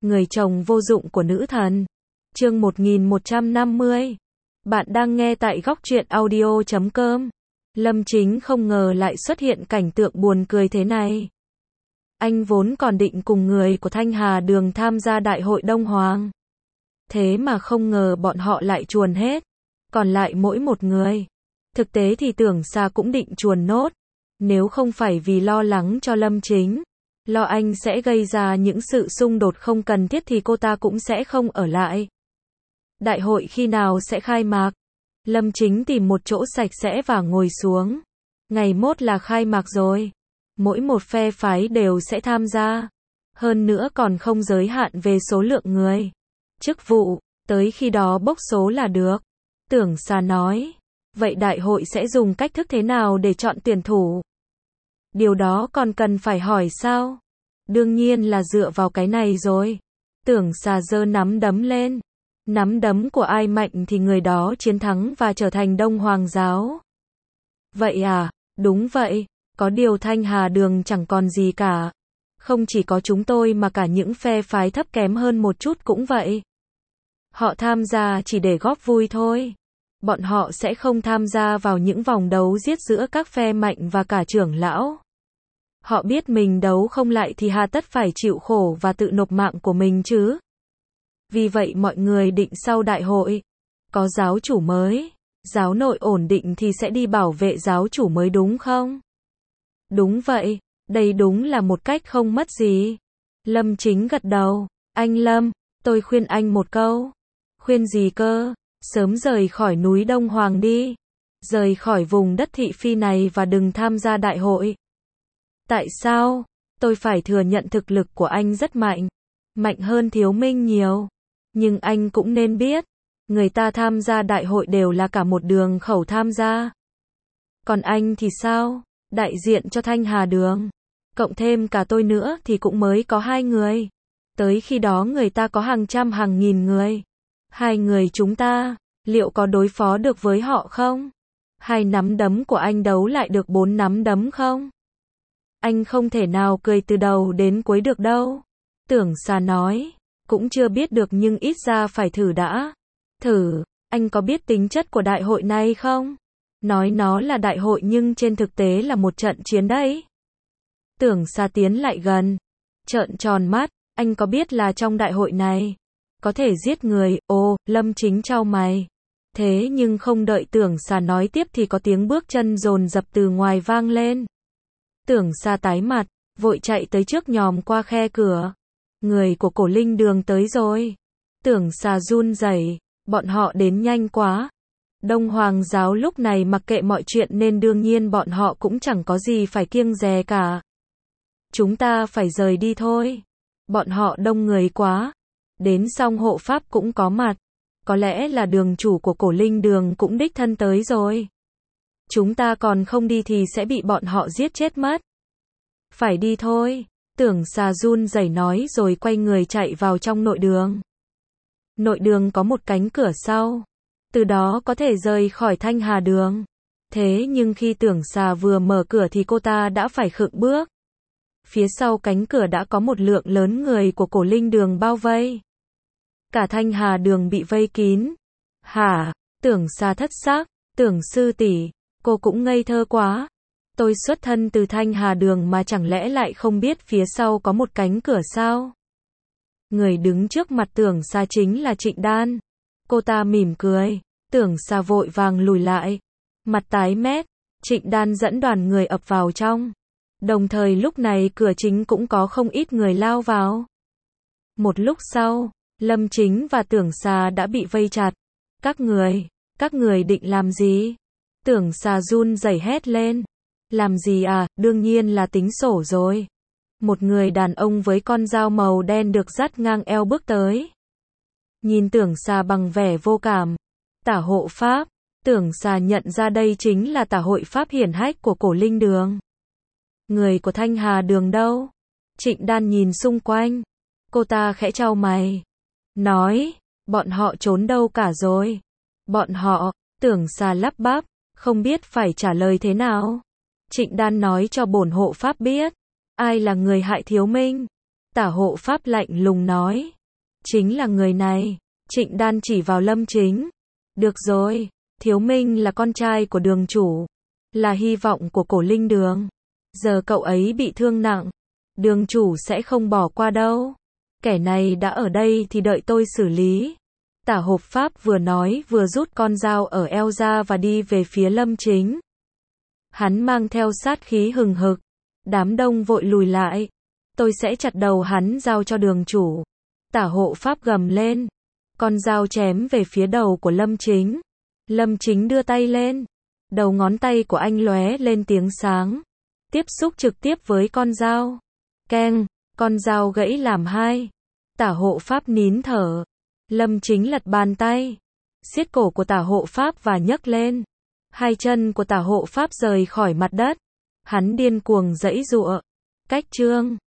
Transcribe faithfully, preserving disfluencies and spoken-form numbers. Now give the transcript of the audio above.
Người chồng vô dụng của nữ thần. Chương một nghìn một trăm năm mươi. Bạn đang nghe tại góc truyện audio chấm com. Lâm Chính không ngờ lại xuất hiện cảnh tượng buồn cười thế này. Anh vốn còn định cùng người của Thanh Hà Đường tham gia đại hội Đông Hoàng. Thế mà không ngờ bọn họ lại chuồn hết. Còn lại mỗi một người. Thực tế thì Tưởng Sa cũng định chuồn nốt. Nếu không phải vì lo lắng cho Lâm Chính, lo anh sẽ gây ra những sự xung đột không cần thiết thì cô ta cũng sẽ không ở lại. Đại hội khi nào sẽ khai mạc? Lâm Chính tìm một chỗ sạch sẽ và ngồi xuống. Ngày mốt là khai mạc rồi. Mỗi một phe phái đều sẽ tham gia. Hơn nữa còn không giới hạn về số lượng người. Chức vụ, tới khi đó bốc số là được. Tưởng Sa nói. Vậy đại hội sẽ dùng cách thức thế nào để chọn tuyển thủ? Điều đó còn cần phải hỏi sao? Đương nhiên là dựa vào cái này rồi. Tưởng Sa giơ nắm đấm lên. Nắm đấm của ai mạnh thì người đó chiến thắng và trở thành Đông Hoàng giáo. Vậy à? Đúng vậy. Có điều Thanh Hà Đường chẳng còn gì cả. Không chỉ có chúng tôi mà cả những phe phái thấp kém hơn một chút cũng vậy. Họ tham gia chỉ để góp vui thôi. Bọn họ sẽ không tham gia vào những vòng đấu giết giữa các phe mạnh và cả trưởng lão. Họ biết mình đấu không lại thì hà tất phải chịu khổ và tự nộp mạng của mình chứ. Vì vậy mọi người định sau đại hội, có giáo chủ mới, giáo nội ổn định thì sẽ đi bảo vệ giáo chủ mới đúng không? Đúng vậy, đây đúng là một cách không mất gì. Lâm Chính gật đầu. Anh Lâm, tôi khuyên anh một câu. Khuyên gì cơ? Sớm rời khỏi núi Đông Hoàng đi. Rời khỏi vùng đất thị phi này và đừng tham gia đại hội. Tại sao? Tôi phải thừa nhận thực lực của anh rất mạnh. Mạnh hơn Thiếu Minh nhiều. Nhưng anh cũng nên biết, người ta tham gia đại hội đều là cả một đường khẩu tham gia. Còn anh thì sao? Đại diện cho Thanh Hà Đường. Cộng thêm cả tôi nữa thì cũng mới có hai người. Tới khi đó người ta có hàng trăm hàng nghìn người. Hai người chúng ta, liệu có đối phó được với họ không? Hai nắm đấm của anh đấu lại được bốn nắm đấm không? Anh không thể nào cười từ đầu đến cuối được đâu. Tưởng Sa nói. Cũng chưa biết được nhưng ít ra phải thử đã. Thử, anh có biết tính chất của đại hội này không? Nói nó là đại hội nhưng trên thực tế là một trận chiến đấy. Tưởng Sa tiến lại gần. Trợn tròn mắt, anh có biết là trong đại hội này có thể giết người? Ồ, Lâm Chính chau mày. Thế nhưng không đợi Tưởng Sa nói tiếp thì có tiếng bước chân dồn dập từ ngoài vang lên. Tưởng Sa tái mặt, vội chạy tới trước nhòm qua khe cửa. Người của Cổ Linh Đường tới rồi. Tưởng Sa run rẩy, bọn họ đến nhanh quá. Đông Hoàng giáo lúc này mặc kệ mọi chuyện nên đương nhiên bọn họ cũng chẳng có gì phải kiêng dè cả. Chúng ta phải rời đi thôi. Bọn họ đông người quá. Đến xong hộ pháp cũng có mặt. Có lẽ là đường chủ của Cổ Linh Đường cũng đích thân tới rồi. Chúng ta còn không đi thì sẽ bị bọn họ giết chết mất. Phải đi thôi. Tưởng Sa run rẩy nói rồi quay người chạy vào trong nội đường. Nội đường có một cánh cửa sau. Từ đó có thể rời khỏi Thanh Hà Đường. Thế nhưng khi Tưởng Sa vừa mở cửa thì cô ta đã phải khựng bước. Phía sau cánh cửa đã có một lượng lớn người của Cổ Linh Đường bao vây. Cả Thanh Hà Đường bị vây kín. Hả? Tưởng Sa thất sắc. Tưởng sư tỷ, cô cũng ngây thơ quá. Tôi xuất thân từ Thanh Hà Đường mà chẳng lẽ lại không biết phía sau có một cánh cửa sao? Người đứng trước mặt Tưởng Sa chính là Trịnh Đan. Cô ta mỉm cười. Tưởng Sa vội vàng lùi lại. Mặt tái mét. Trịnh Đan dẫn đoàn người ập vào trong. Đồng thời lúc này cửa chính cũng có không ít người lao vào. Một lúc sau, Lâm Chính và Tưởng Sa đã bị vây chặt. Các người, các người định làm gì? Tưởng Sa run rẩy hét lên. Làm gì à? Đương nhiên là tính sổ rồi. Một người đàn ông với con dao màu đen được dắt ngang eo bước tới. Nhìn Tưởng Sa bằng vẻ vô cảm. Tả hộ pháp. Tưởng Sa nhận ra đây chính là tả hội pháp hiển hách của Cổ Linh Đường. Người của Thanh Hà Đường đâu? Trịnh Đan nhìn xung quanh. Cô ta khẽ chau mày. Nói, bọn họ trốn đâu cả rồi? Bọn họ, Tưởng Sa lắp bắp, không biết phải trả lời thế nào. Trịnh Đan nói cho bổn hộ pháp biết. Ai là người hại Thiếu Minh? Tả hộ pháp lạnh lùng nói. Chính là người này. Trịnh Đan chỉ vào Lâm Chính. Được rồi, Thiếu Minh là con trai của đường chủ, là hy vọng của Cổ Linh Đường. Giờ cậu ấy bị thương nặng, đường chủ sẽ không bỏ qua đâu. Kẻ này đã ở đây thì đợi tôi xử lý. Tả Hộp Pháp vừa nói vừa rút con dao ở eo ra và đi về phía Lâm Chính. Hắn mang theo sát khí hừng hực. Đám đông vội lùi lại. Tôi sẽ chặt đầu hắn giao cho đường chủ. Tả Hộ Pháp gầm lên. Con dao chém về phía đầu của Lâm Chính. Lâm Chính đưa tay lên. Đầu ngón tay của anh lóe lên tiếng sáng. Tiếp xúc trực tiếp với con dao. Keng, con dao gãy làm hai. Tả Hộ Pháp nín thở. Lâm Chính lật bàn tay, siết cổ của Tả Hộ Pháp và nhấc lên. Hai chân của Tả Hộ Pháp rời khỏi mặt đất. Hắn điên cuồng giãy giụa. Cách chương